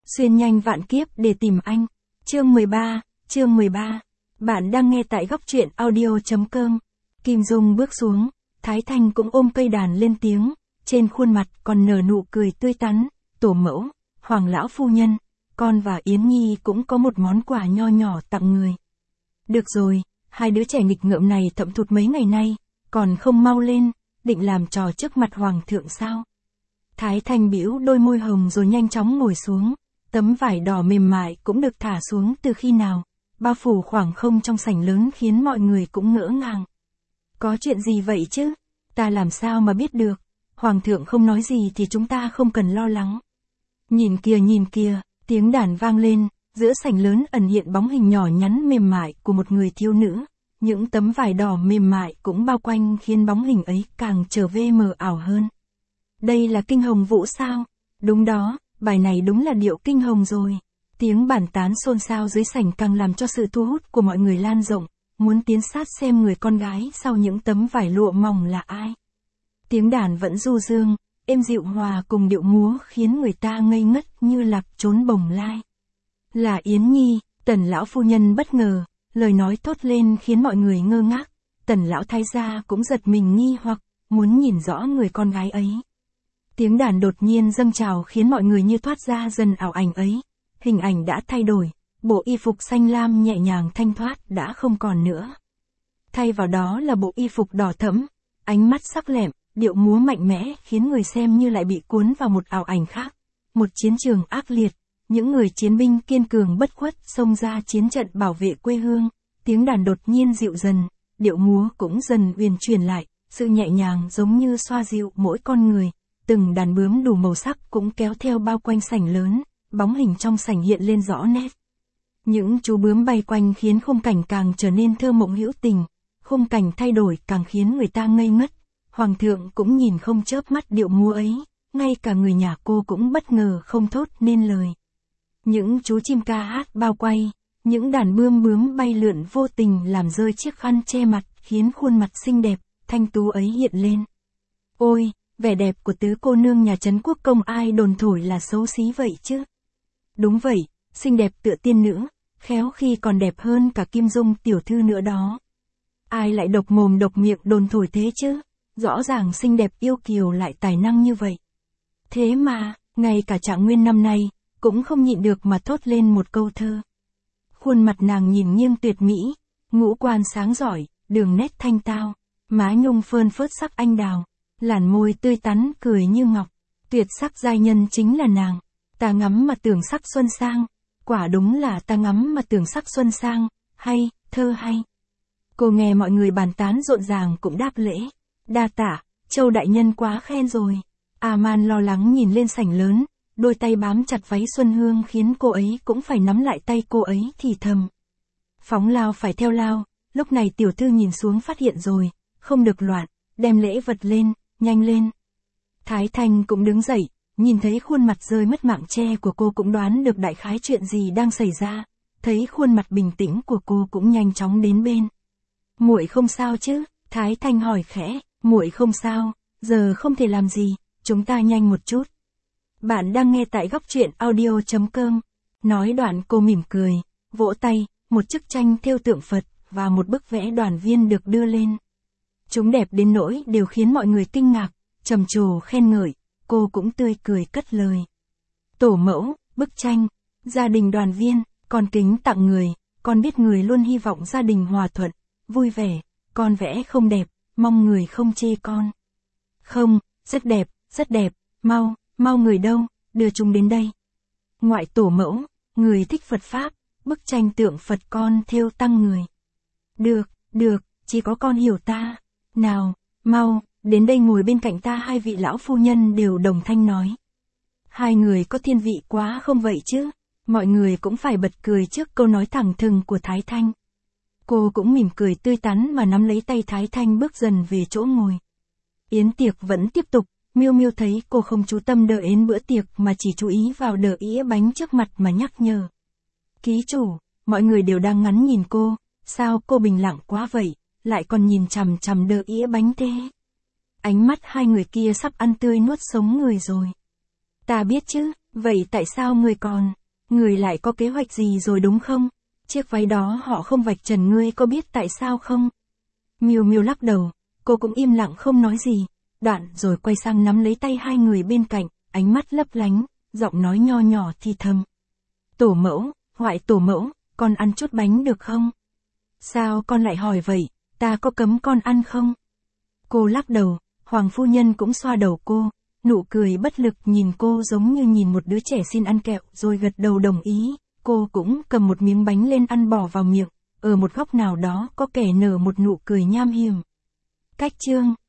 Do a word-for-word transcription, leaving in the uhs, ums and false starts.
Xuyên nhanh vạn kiếp để tìm anh. Chương mười ba, chương mười ba. Bạn đang nghe tại góc truyện audio.com. Kim Dung bước xuống, Thái Thanh cũng ôm cây đàn lên tiếng, trên khuôn mặt còn nở nụ cười tươi tắn. Tổ mẫu, Hoàng lão phu nhân, con và Yến Nhi cũng có một món quà nho nhỏ tặng người. Được rồi, hai đứa trẻ nghịch ngợm này thậm thụt mấy ngày nay, còn không mau lên, định làm trò trước mặt Hoàng thượng sao? Thái Thanh bĩu đôi môi hồng rồi nhanh chóng ngồi xuống, tấm vải đỏ mềm mại cũng được thả xuống từ khi nào, bao phủ khoảng không trong sảnh lớn khiến mọi người cũng ngỡ ngàng. Có chuyện gì vậy chứ? Ta làm sao mà biết được? Hoàng thượng không nói gì thì chúng ta không cần lo lắng. Nhìn kìa nhìn kìa, tiếng đàn vang lên, giữa sảnh lớn ẩn hiện bóng hình nhỏ nhắn mềm mại của một người thiếu nữ. Những tấm vải đỏ mềm mại cũng bao quanh khiến bóng hình ấy càng trở về mờ ảo hơn. Đây là Kinh Hồng Vũ sao? Đúng đó, bài này đúng là điệu Kinh Hồng rồi. Tiếng bàn tán xôn xao dưới sảnh càng làm cho sự thu hút của mọi người lan rộng, muốn tiến sát xem người con gái sau những tấm vải lụa mỏng là ai. Tiếng đàn vẫn du dương, êm dịu hòa cùng điệu múa khiến người ta ngây ngất như lạc trốn bồng lai. Là Yến Nhi, Tần lão phu nhân bất ngờ, lời nói thốt lên khiến mọi người ngơ ngác. Tần lão thái gia cũng giật mình nghi hoặc, muốn nhìn rõ người con gái ấy. Tiếng đàn đột nhiên dâng trào khiến mọi người như thoát ra dần ảo ảnh ấy. Hình ảnh đã thay đổi, bộ y phục xanh lam nhẹ nhàng thanh thoát đã không còn nữa. Thay vào đó là bộ y phục đỏ thẫm, ánh mắt sắc lẹm, điệu múa mạnh mẽ khiến người xem như lại bị cuốn vào một ảo ảnh khác. Một chiến trường ác liệt, những người chiến binh kiên cường bất khuất xông ra chiến trận bảo vệ quê hương. Tiếng đàn đột nhiên dịu dần, điệu múa cũng dần uyển chuyển lại, sự nhẹ nhàng giống như xoa dịu mỗi con người. Từng đàn bướm đủ màu sắc cũng kéo theo bao quanh sảnh lớn, bóng hình trong sảnh hiện lên rõ nét. Những chú bướm bay quanh khiến khung cảnh càng trở nên thơ mộng hữu tình, khung cảnh thay đổi càng khiến người ta ngây ngất. Hoàng thượng cũng nhìn không chớp mắt điệu múa ấy, ngay cả người nhà cô cũng bất ngờ không thốt nên lời. Những chú chim ca hát bao quay, những đàn bươm bướm bay lượn vô tình làm rơi chiếc khăn che mặt khiến khuôn mặt xinh đẹp, thanh tú ấy hiện lên. Ôi! Vẻ đẹp của tứ cô nương nhà Trấn Quốc Công ai đồn thổi là xấu xí vậy chứ? Đúng vậy, xinh đẹp tựa tiên nữ, khéo khi còn đẹp hơn cả Kim Dung tiểu thư nữa đó. Ai lại độc mồm độc miệng đồn thổi thế chứ? Rõ ràng xinh đẹp yêu kiều lại tài năng như vậy. Thế mà, ngay cả Trạng Nguyên năm nay, cũng không nhịn được mà thốt lên một câu thơ. Khuôn mặt nàng nhìn nghiêng tuyệt mỹ, ngũ quan sáng giỏi, đường nét thanh tao, má nhung phơn phớt sắc anh đào. Làn môi tươi tắn cười như ngọc, tuyệt sắc giai nhân chính là nàng. Ta ngắm mà tưởng sắc xuân sang, quả đúng là ta ngắm mà tưởng sắc xuân sang, hay, thơ hay. Cô nghe mọi người bàn tán rộn ràng cũng đáp lễ. Đa tạ, Châu đại nhân quá khen rồi. A-man lo lắng nhìn lên sảnh lớn, đôi tay bám chặt váy Xuân Hương khiến cô ấy cũng phải nắm lại tay cô ấy thì thầm. Phóng lao phải theo lao, lúc này tiểu thư nhìn xuống phát hiện rồi, không được loạn, đem lễ vật lên. Nhanh lên. Thái Thanh cũng đứng dậy, nhìn thấy khuôn mặt rơi mất mạng che của cô cũng đoán được đại khái chuyện gì đang xảy ra, thấy khuôn mặt bình tĩnh của cô cũng nhanh chóng đến bên. Muội không sao chứ? Thái Thanh hỏi khẽ. Muội không sao, giờ không thể làm gì, chúng ta nhanh một chút. Bạn đang nghe tại góc truyện audio.com. Nói đoạn cô mỉm cười, vỗ tay, một chiếc tranh thêu tượng Phật và một bức vẽ đoàn viên được đưa lên. Chúng đẹp đến nỗi đều khiến mọi người kinh ngạc, trầm trồ khen ngợi, cô cũng tươi cười cất lời. Tổ mẫu, bức tranh, gia đình đoàn viên, con kính tặng người, con biết người luôn hy vọng gia đình hòa thuận, vui vẻ, con vẽ không đẹp, mong người không chê con. Không, rất đẹp, rất đẹp, mau, mau người đâu, đưa chúng đến đây. Ngoại tổ mẫu, người thích Phật Pháp, bức tranh tượng Phật con thêu tăng người. Được, được, chỉ có con hiểu ta. Nào, mau, đến đây ngồi bên cạnh ta. Hai vị lão phu nhân đều đồng thanh nói. Hai người có thiên vị quá không vậy chứ? Mọi người cũng phải bật cười trước câu nói thẳng thừng của Thái Thanh. Cô cũng mỉm cười tươi tắn mà nắm lấy tay Thái Thanh bước dần về chỗ ngồi. Yến tiệc vẫn tiếp tục, Miêu Miêu thấy cô không chú tâm đợi đến bữa tiệc mà chỉ chú ý vào đỡ ĩa bánh trước mặt mà nhắc nhở. Ký chủ, mọi người đều đang ngắm nhìn cô, sao cô bình lặng quá vậy? Lại còn nhìn chằm chằm đỡ ĩa bánh thế. Ánh mắt hai người kia sắp ăn tươi nuốt sống người rồi. Ta biết chứ, vậy tại sao người còn, Người lại có kế hoạch gì rồi đúng không? Chiếc váy đó họ không vạch trần ngươi có biết tại sao không? Miu Miu lắc đầu, cô cũng im lặng không nói gì. Đoạn rồi quay sang nắm lấy tay hai người bên cạnh, ánh mắt lấp lánh, giọng nói nho nhỏ thì thầm. Tổ mẫu, ngoại tổ mẫu, con ăn chút bánh được không? Sao con lại hỏi vậy, ta có cấm con ăn không? Cô lắc đầu, Hoàng phu nhân cũng xoa đầu cô, nụ cười bất lực nhìn cô giống như nhìn một đứa trẻ xin ăn kẹo rồi gật đầu đồng ý. Cô cũng cầm một miếng bánh lên ăn bỏ vào miệng, ở một góc nào đó có kẻ nở một nụ cười nham hiểm. Cách chương